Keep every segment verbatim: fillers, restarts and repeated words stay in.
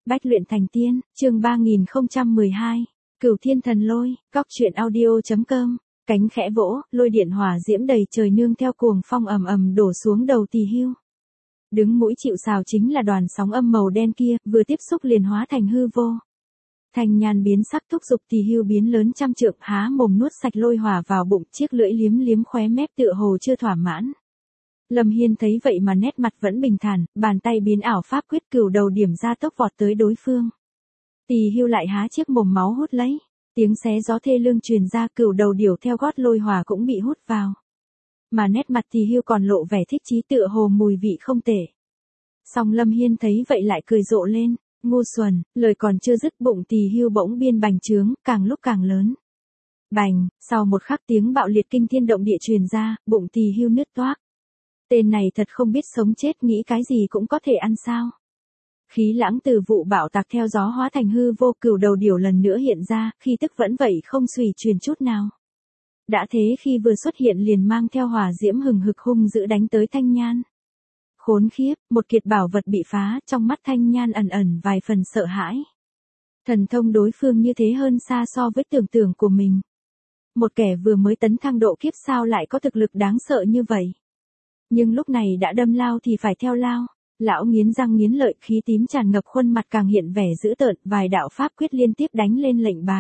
Bách luyện thành tiên, chương ba nghìn không trăm mười hai, Cửu Thiên Thần Lôi, Cóc truyện audio chấm com. Cánh khẽ vỗ, lôi điện hỏa diễm đầy trời nương theo cuồng phong ầm ầm đổ xuống đầu Tỳ Hưu. Đứng mũi chịu sào chính là đoàn sóng âm màu đen kia, vừa tiếp xúc liền hóa thành hư vô. Thanh Nhan biến sắc thúc giục Tỳ Hưu biến lớn trăm trượng, há mồm nuốt sạch lôi hỏa vào bụng, chiếc lưỡi liếm liếm khóe mép tựa hồ chưa thỏa mãn. Lâm Hiên thấy vậy mà nét mặt vẫn bình thản, bàn tay biến ảo pháp quyết cửu đầu điểm ra tốc vọt tới đối phương. Tỳ Hưu lại há chiếc mồm máu hút lấy, tiếng xé gió thê lương truyền ra, cửu đầu điểu theo gót lôi hỏa cũng bị hút vào. Mà nét mặt Tỳ Hưu còn lộ vẻ thích chí tựa hồ mùi vị không tệ. Song Lâm Hiên thấy vậy lại cười rộ lên, ngu xuẩn, lời còn chưa dứt bụng Tỳ Hưu bỗng biên bành trướng, càng lúc càng lớn. Bành, sau một khắc tiếng bạo liệt kinh thiên động địa truyền ra, bụng Tỳ Hưu nứt toác. Tên này thật không biết sống chết, nghĩ cái gì cũng có thể ăn sao. Khí lãng từ vụ bạo tạc theo gió hóa thành hư vô, cửu đầu điểu lần nữa hiện ra, khi tức vẫn vậy không xuỉ truyền chút nào. Đã thế khi vừa xuất hiện liền mang theo hỏa diễm hừng hực hung dữ đánh tới Thanh Nhan. Khốn khiếp, một kiệt bảo vật bị phá, trong mắt Thanh Nhan ẩn ẩn vài phần sợ hãi. Thần thông đối phương như thế hơn xa so với tưởng tượng của mình. Một kẻ vừa mới tấn thăng độ kiếp sao lại có thực lực đáng sợ như vậy. Nhưng lúc này đã đâm lao thì phải theo lao. Lão nghiến răng nghiến lợi, khí tím tràn ngập khuôn mặt càng hiện vẻ dữ tợn, vài đạo pháp quyết liên tiếp đánh lên lệnh bài.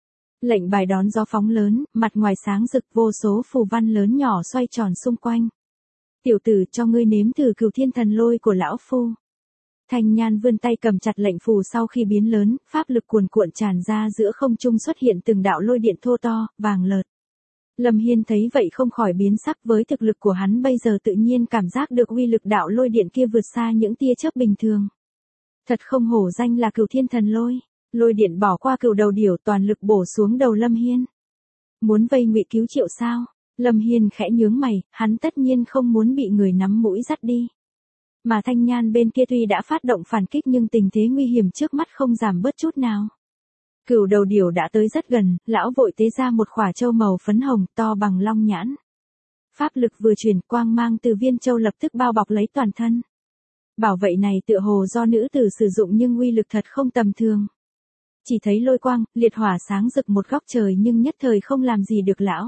Lệnh bài đón gió phóng lớn, mặt ngoài sáng rực, vô số phù văn lớn nhỏ xoay tròn xung quanh. Tiểu tử, cho ngươi nếm thử Cửu Thiên Thần Lôi của lão phu. Thanh Nhan vươn tay cầm chặt lệnh phù, sau khi biến lớn, pháp lực cuồn cuộn tràn ra, giữa không trung xuất hiện từng đạo lôi điện thô to, vàng lợt. Lâm Hiên thấy vậy không khỏi biến sắc, với thực lực của hắn bây giờ tự nhiên cảm giác được uy lực đạo lôi điện kia vượt xa những tia chớp bình thường. Thật không hổ danh là Cửu Thiên Thần Lôi. Lôi điện bỏ qua cửu đầu điểu, toàn lực bổ xuống đầu Lâm Hiên. Muốn vây ngụy cứu triệu sao? Lâm Hiên khẽ nhướng mày, hắn tất nhiên không muốn bị người nắm mũi dắt đi. Mà Thanh Nhan bên kia tuy đã phát động phản kích nhưng tình thế nguy hiểm trước mắt không giảm bớt chút nào. Cửu đầu điểu đã tới rất gần, lão vội tế ra một khỏa châu màu phấn hồng to bằng long nhãn. Pháp lực vừa truyền, quang mang từ viên châu lập tức bao bọc lấy toàn thân. Bảo vệ này tựa hồ do nữ tử sử dụng nhưng uy lực thật không tầm thường. Chỉ thấy lôi quang, liệt hỏa sáng rực một góc trời nhưng nhất thời không làm gì được lão.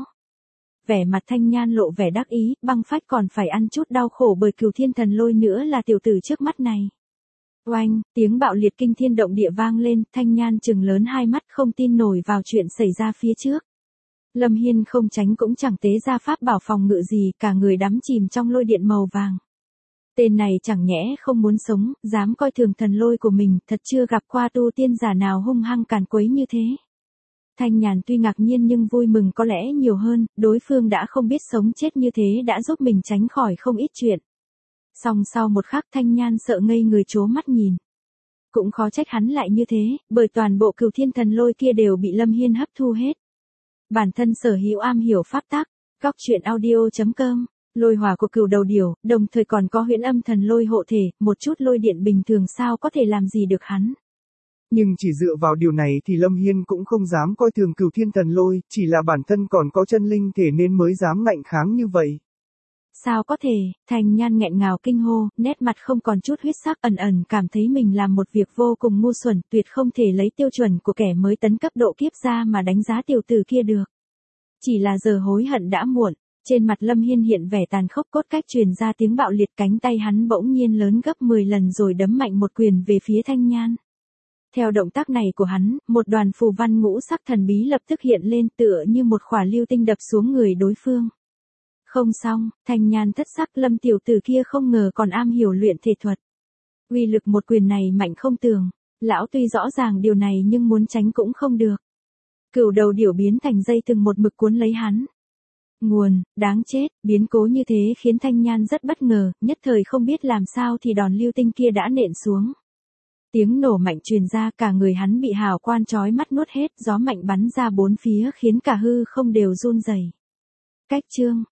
Vẻ mặt Thanh Nhan lộ vẻ đắc ý, băng phách còn phải ăn chút đau khổ bởi Cửu Thiên Thần Lôi nữa là tiểu tử trước mắt này. Oanh, tiếng bạo liệt kinh thiên động địa vang lên, Thanh Nhan trừng lớn hai mắt không tin nổi vào chuyện xảy ra phía trước. Lâm Hiên không tránh cũng chẳng tế ra pháp bảo phòng ngự gì, cả người đắm chìm trong lôi điện màu vàng. Tên này chẳng nhẽ không muốn sống, dám coi thường thần lôi của mình, thật chưa gặp qua tu tiên giả nào hung hăng càn quấy như thế. Thanh Nhàn tuy ngạc nhiên nhưng vui mừng có lẽ nhiều hơn, đối phương đã không biết sống chết như thế đã giúp mình tránh khỏi không ít chuyện. Song sau một khắc Thanh Nhan sợ ngây người trố mắt nhìn. Cũng khó trách hắn lại như thế, bởi toàn bộ Cửu Thiên Thần Lôi kia đều bị Lâm Hiên hấp thu hết. Bản thân sở hữu am hiểu pháp tắc, Cóc truyện audio chấm com, lôi hỏa của cửu đầu điểu, đồng thời còn có huyễn âm thần lôi hộ thể, một chút lôi điện bình thường sao có thể làm gì được hắn. Nhưng chỉ dựa vào điều này thì Lâm Hiên cũng không dám coi thường Cửu Thiên Thần Lôi, chỉ là bản thân còn có chân linh thể nên mới dám ngạnh kháng như vậy. Sao có thể, Thanh Nhan nghẹn ngào kinh hô, nét mặt không còn chút huyết sắc, ẩn ẩn cảm thấy mình làm một việc vô cùng ngu xuẩn, tuyệt không thể lấy tiêu chuẩn của kẻ mới tấn cấp độ kiếp ra mà đánh giá tiểu tử kia được. Chỉ là giờ hối hận đã muộn, trên mặt Lâm Hiên hiện vẻ tàn khốc, cốt cách truyền ra tiếng bạo liệt, cánh tay hắn bỗng nhiên lớn gấp mười lần rồi đấm mạnh một quyền về phía Thanh Nhan. Theo động tác này của hắn, một đoàn phù văn ngũ sắc thần bí lập tức hiện lên tựa như một khỏa lưu tinh đập xuống người đối phương. Không xong, Thanh Nhan thất sắc, Lâm tiểu tử kia không ngờ còn am hiểu luyện thể thuật. Uy lực một quyền này mạnh không tưởng, lão tuy rõ ràng điều này nhưng muốn tránh cũng không được. Cửu đầu điểu biến thành dây từng một mực cuốn lấy hắn. Nguồn, đáng chết, biến cố như thế khiến Thanh Nhan rất bất ngờ, nhất thời không biết làm sao thì đòn lưu tinh kia đã nện xuống. Tiếng nổ mạnh truyền ra, cả người hắn bị hào quang chói mắt nuốt hết, gió mạnh bắn ra bốn phía khiến cả hư không đều run rẩy. Cách chương